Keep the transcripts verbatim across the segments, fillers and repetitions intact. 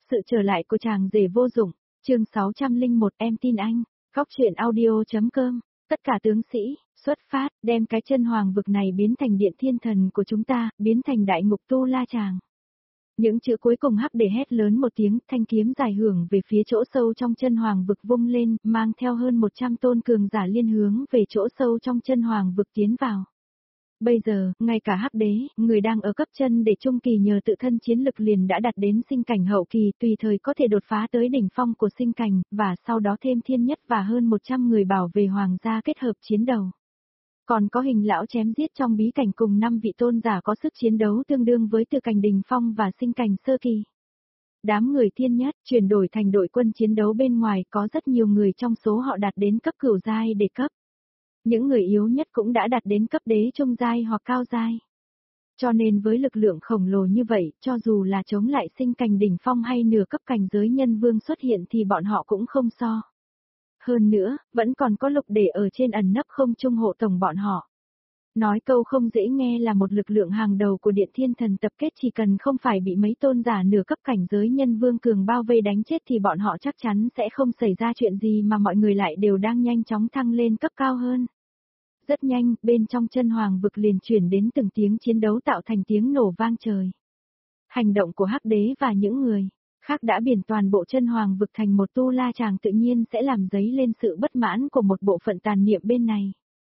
Sự trở lại của chàng rể vô dụng, chương sáu trăm lẻ một em tin anh, góc truyện audio.com, tất cả tướng sĩ, xuất phát, đem cái chân hoàng vực này biến thành điện thiên thần của chúng ta, biến thành đại ngục tu la chàng. Những chữ cuối cùng hắc để hét lớn một tiếng, thanh kiếm dài hưởng về phía chỗ sâu trong chân hoàng vực vung lên, mang theo hơn một trăm tôn cường giả liên hướng về chỗ sâu trong chân hoàng vực tiến vào. Bây giờ, ngay cả hắc đế, người đang ở cấp chân để trung kỳ nhờ tự thân chiến lực liền đã đạt đến sinh cảnh hậu kỳ, tùy thời có thể đột phá tới đỉnh phong của sinh cảnh, và sau đó thêm thiên nhất và hơn một trăm người bảo vệ hoàng gia kết hợp chiến đầu. Còn có hình lão chém giết trong bí cảnh cùng năm vị tôn giả có sức chiến đấu tương đương với tự cảnh đỉnh phong và sinh cảnh sơ kỳ. Đám người thiên nhất chuyển đổi thành đội quân chiến đấu bên ngoài, có rất nhiều người trong số họ đạt đến cấp cửu giai để cấp. Những người yếu nhất cũng đã đạt đến cấp đế trung giai hoặc cao giai. Cho nên với lực lượng khổng lồ như vậy, cho dù là chống lại sinh cảnh đỉnh phong hay nửa cấp cảnh giới nhân vương xuất hiện thì bọn họ cũng không so. Hơn nữa, vẫn còn có lục để ở trên ẩn nấp không trung hộ tổng bọn họ. Nói câu không dễ nghe là một lực lượng hàng đầu của Điện Thiên Thần tập kết, chỉ cần không phải bị mấy tôn giả nửa cấp cảnh giới nhân vương cường bao vây đánh chết thì bọn họ chắc chắn sẽ không xảy ra chuyện gì, mà mọi người lại đều đang nhanh chóng thăng lên cấp cao hơn. Rất nhanh, bên trong chân hoàng vực liền chuyển đến từng tiếng chiến đấu tạo thành tiếng nổ vang trời. Hành động của hắc đế và những người khác đã biển toàn bộ chân hoàng vực thành một tu la chàng, tự nhiên sẽ làm dấy lên sự bất mãn của một bộ phận tàn niệm bên này.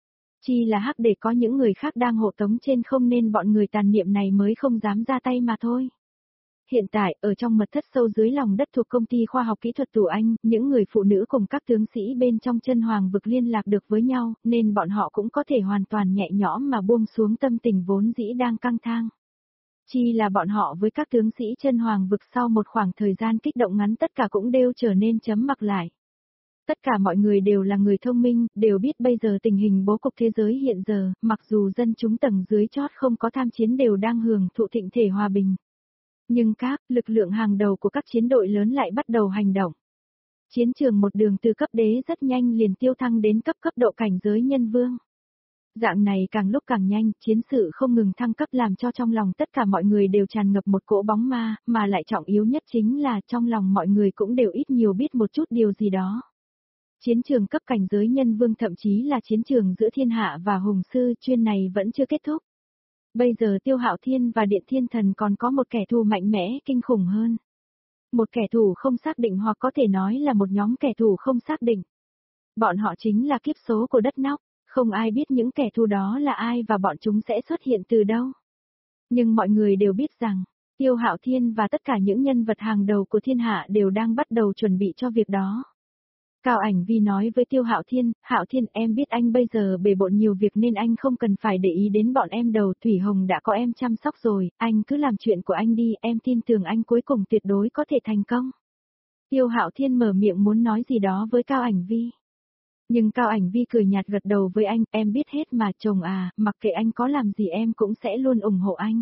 Chỉ là hắc đế có những người khác đang hộ tống trên không nên bọn người tàn niệm này mới không dám ra tay mà thôi. Hiện tại, ở trong mật thất sâu dưới lòng đất thuộc công ty khoa học kỹ thuật Tù Anh, những người phụ nữ cùng các tướng sĩ bên trong chân hoàng vực liên lạc được với nhau, nên bọn họ cũng có thể hoàn toàn nhẹ nhõm mà buông xuống tâm tình vốn dĩ đang căng thang. Chỉ là bọn họ với các tướng sĩ chân hoàng vực sau một khoảng thời gian kích động ngắn tất cả cũng đều trở nên chấm mặc lại. Tất cả mọi người đều là người thông minh, đều biết bây giờ tình hình bố cục thế giới hiện giờ, mặc dù dân chúng tầng dưới chót không có tham chiến đều đang hưởng thụ thịnh thể hòa bình. Nhưng các lực lượng hàng đầu của các chiến đội lớn lại bắt đầu hành động. Chiến trường một đường từ cấp đế rất nhanh liền tiêu thăng đến cấp cấp độ cảnh giới nhân vương. Dạng này càng lúc càng nhanh, chiến sự không ngừng thăng cấp làm cho trong lòng tất cả mọi người đều tràn ngập một cỗ bóng ma, mà lại trọng yếu nhất chính là trong lòng mọi người cũng đều ít nhiều biết một chút điều gì đó. Chiến trường cấp cảnh giới nhân vương, thậm chí là chiến trường giữa thiên hạ và hùng sư chuyên này vẫn chưa kết thúc. Bây giờ Tiêu Hạo Thiên và Điện Thiên Thần còn có một kẻ thù mạnh mẽ kinh khủng hơn. Một kẻ thù không xác định, hoặc có thể nói là một nhóm kẻ thù không xác định. Bọn họ chính là kiếp số của đất nóc, không ai biết những kẻ thù đó là ai và bọn chúng sẽ xuất hiện từ đâu. Nhưng mọi người đều biết rằng, Tiêu Hạo Thiên và tất cả những nhân vật hàng đầu của thiên hạ đều đang bắt đầu chuẩn bị cho việc đó. Cao Ảnh Vi nói với Tiêu Hạo Thiên, Hạo Thiên, em biết anh bây giờ bề bộn nhiều việc nên anh không cần phải để ý đến bọn em đâu, Thủy Hồng đã có em chăm sóc rồi, anh cứ làm chuyện của anh đi, em tin tưởng anh cuối cùng tuyệt đối có thể thành công. Tiêu Hạo Thiên mở miệng muốn nói gì đó với Cao Ảnh Vi. Nhưng Cao Ảnh Vi cười nhạt gật đầu với anh, em biết hết mà chồng à, mặc kệ anh có làm gì em cũng sẽ luôn ủng hộ anh.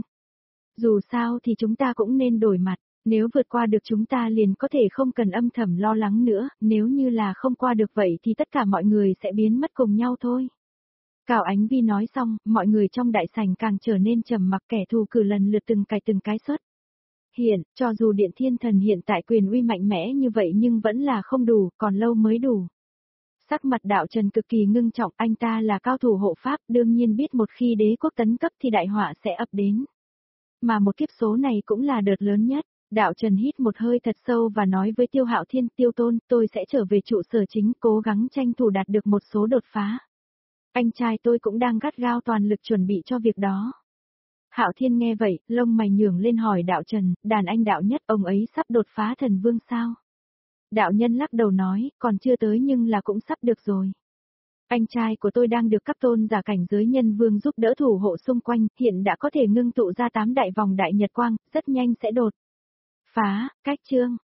Dù sao thì chúng ta cũng nên đổi mặt. Nếu vượt qua được chúng ta liền có thể không cần âm thầm lo lắng nữa, nếu như là không qua được vậy thì tất cả mọi người sẽ biến mất cùng nhau thôi. Cao Ánh Vi nói xong, mọi người trong đại sảnh càng trở nên trầm mặc, kẻ thù cử lần lượt từng cái từng cái xuất. Hiện, cho dù Điện Thiên Thần hiện tại quyền uy mạnh mẽ như vậy nhưng vẫn là không đủ, còn lâu mới đủ. Sắc mặt Đạo Trần cực kỳ ngưng trọng, anh ta là cao thủ hộ pháp, đương nhiên biết một khi đế quốc tấn cấp thì đại họa sẽ ập đến. Mà một kiếp số này cũng là đợt lớn nhất. Đạo Trần hít một hơi thật sâu và nói với Tiêu Hạo Thiên, Tiêu Tôn, tôi sẽ trở về trụ sở chính, cố gắng tranh thủ đạt được một số đột phá. Anh trai tôi cũng đang gắt gao toàn lực chuẩn bị cho việc đó. Hạo Thiên nghe vậy, lông mày nhướng lên hỏi Đạo Trần, đàn anh Đạo Nhất, ông ấy sắp đột phá thần vương sao? Đạo Nhân lắc đầu nói, còn chưa tới nhưng là cũng sắp được rồi. Anh trai của tôi đang được các tôn giả cảnh giới nhân vương giúp đỡ thủ hộ xung quanh, hiện đã có thể ngưng tụ ra tám đại vòng đại nhật quang, rất nhanh sẽ đột phá. Cách chương